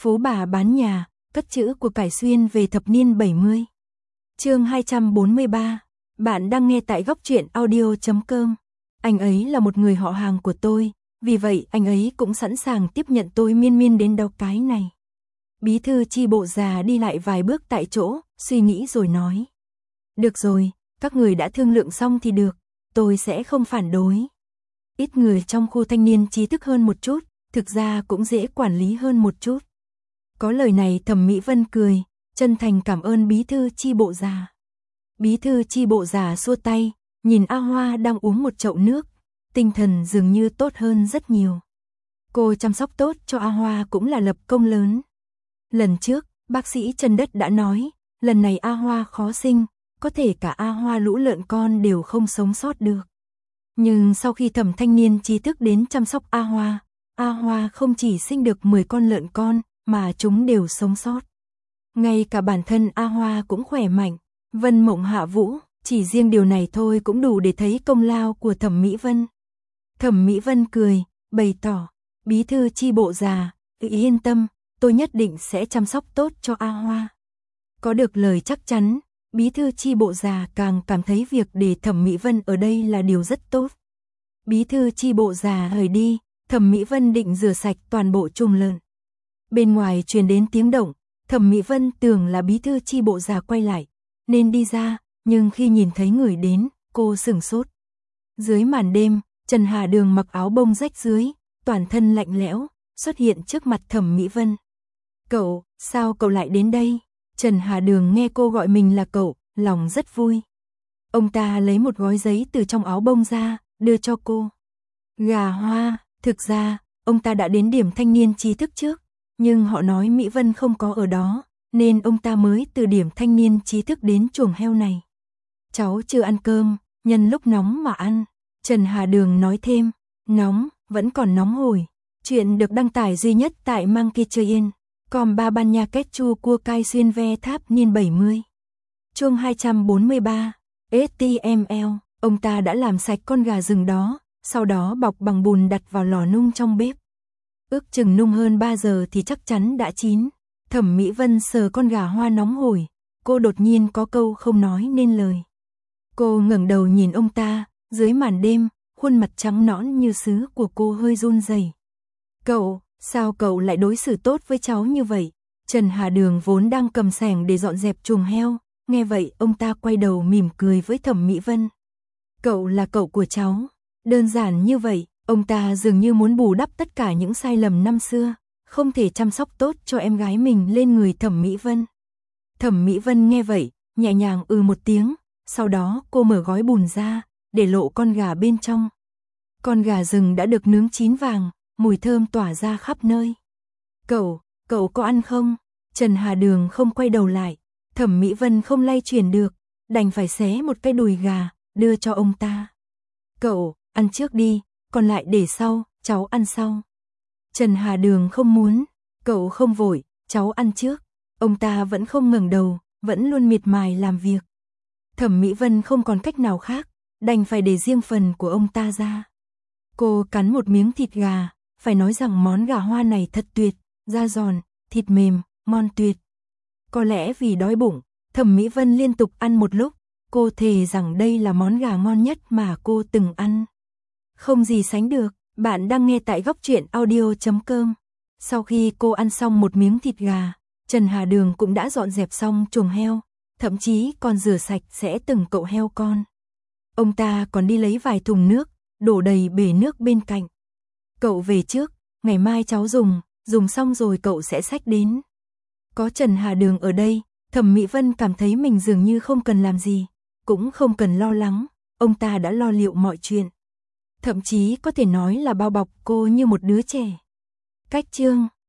Phú bà bán nhà, cất trữ của cải xuyên về thập niên 70. Chương 243. Bạn đang nghe tại góc truyện audio.com. Anh ấy là một người họ hàng của tôi, vì vậy anh ấy cũng sẵn sàng tiếp nhận tôi miên miên đến đâu cái này. Bí thư chi bộ già đi lại vài bước tại chỗ, suy nghĩ rồi nói. Được rồi, các người đã thương lượng xong thì được, tôi sẽ không phản đối. Ít người trong khu thanh niên trí thức hơn một chút, thực ra cũng dễ quản lý hơn một chút. Có lời này Thẩm Mỹ Vân cười, chân thành cảm ơn bí thư chi bộ già. Bí thư chi bộ già xua tay, nhìn A Hoa đang uống một chậu nước, tinh thần dường như tốt hơn rất nhiều. Cô chăm sóc tốt cho A Hoa cũng là lập công lớn. Lần trước, bác sĩ Trần Đất đã nói, lần này A Hoa khó sinh, có thể cả A Hoa lũ lợn con đều không sống sót được. Nhưng sau khi Thẩm thanh niên trí thức đến chăm sóc A Hoa không chỉ sinh được 10 con lợn con, mà chúng đều sống sót. Ngay cả bản thân A Hoa cũng khỏe mạnh, Vân Mộng Hạ Vũ, chỉ riêng điều này thôi cũng đủ để thấy công lao của Thẩm Mỹ Vân. Thẩm Mỹ Vân cười, bày tỏ, bí thư chi bộ già, yên tâm, tôi nhất định sẽ chăm sóc tốt cho A Hoa. Có được lời chắc chắn, bí thư chi bộ già càng cảm thấy việc để Thẩm Mỹ Vân ở đây là điều rất tốt. Bí thư chi bộ già rời đi, Thẩm Mỹ Vân định rửa sạch toàn bộ chuồng lợn. Bên ngoài truyền đến tiếng động, Thẩm Mỹ Vân tưởng là bí thư chi bộ già quay lại, nên đi ra, nhưng khi nhìn thấy người đến, cô sửng sốt. Dưới màn đêm, Trần Hà Đường mặc áo bông rách dưới, toàn thân lạnh lẽo, xuất hiện trước mặt Thẩm Mỹ Vân. Cậu, sao cậu lại đến đây? Trần Hà Đường nghe cô gọi mình là cậu, lòng rất vui. Ông ta lấy một gói giấy từ trong áo bông ra, đưa cho cô. Gà hoa, thực ra, ông ta đã đến điểm thanh niên trí thức trước, nhưng họ nói Mỹ Vân không có ở đó, nên ông ta mới từ điểm thanh niên trí thức đến chuồng heo này. Cháu chưa ăn cơm, nhân lúc nóng mà ăn. Trần Hà Đường nói thêm, nóng, vẫn còn nóng hổi. Chuyện được đăng tải duy nhất tại Monkey com ba ban nha kết chu cua cai xuyên ve tháp niên 70. Chương 243, HTML, ông ta đã làm sạch con gà rừng đó, sau đó bọc bằng bùn đặt vào lò nung trong bếp. Ước chừng nung hơn 3 giờ thì chắc chắn đã chín. Thẩm Mỹ Vân sờ con gà hoa nóng hổi, cô đột nhiên có câu không nói nên lời. Cô ngẩng đầu nhìn ông ta, dưới màn đêm, khuôn mặt trắng nõn như sứ của cô hơi run rẩy. Cậu, sao cậu lại đối xử tốt với cháu như vậy? Trần Hà Đường vốn đang cầm xẻng để dọn dẹp chuồng heo, nghe vậy ông ta quay đầu mỉm cười với Thẩm Mỹ Vân. Cậu là cậu của cháu, đơn giản như vậy, ông ta dường như muốn bù đắp tất cả những sai lầm năm xưa, không thể chăm sóc tốt cho em gái mình lên người Thẩm Mỹ Vân. Thẩm Mỹ Vân nghe vậy, nhẹ nhàng một tiếng, sau đó cô mở gói bùn ra, để lộ con gà bên trong. Con gà rừng đã được nướng chín vàng, mùi thơm tỏa ra khắp nơi. Cậu có ăn không? Trần Hà Đường không quay đầu lại, Thẩm Mỹ Vân không lay chuyển được, đành phải xé một cái đùi gà, đưa cho ông ta. Cậu, ăn trước đi, còn lại để sau, cháu ăn sau. Trần Hà Đường không muốn, cậu không vội, cháu ăn trước. Ông ta vẫn không ngẩng đầu, vẫn luôn miệt mài làm việc. Thẩm Mỹ Vân không còn cách nào khác, đành phải để riêng phần của ông ta ra. Cô cắn một miếng thịt gà, phải nói rằng món gà hoa này thật tuyệt, da giòn, thịt mềm, ngon tuyệt. Có lẽ vì đói bụng, Thẩm Mỹ Vân liên tục ăn một lúc, cô thề rằng đây là món gà ngon nhất mà cô từng ăn. Không gì sánh được, bạn đang nghe tại góc truyện audio.com. Sau khi cô ăn xong một miếng thịt gà, Trần Hà Đường cũng đã dọn dẹp xong chuồng heo, thậm chí còn rửa sạch sẽ từng cậu heo con. Ông ta còn đi lấy vài thùng nước, đổ đầy bể nước bên cạnh. Cậu về trước, ngày mai cháu dùng xong rồi cậu sẽ xách đến. Có Trần Hà Đường ở đây, Thẩm Mỹ Vân cảm thấy mình dường như không cần làm gì, cũng không cần lo lắng, ông ta đã lo liệu mọi chuyện. Thậm chí có thể nói là bao bọc cô như một đứa trẻ. Cách chương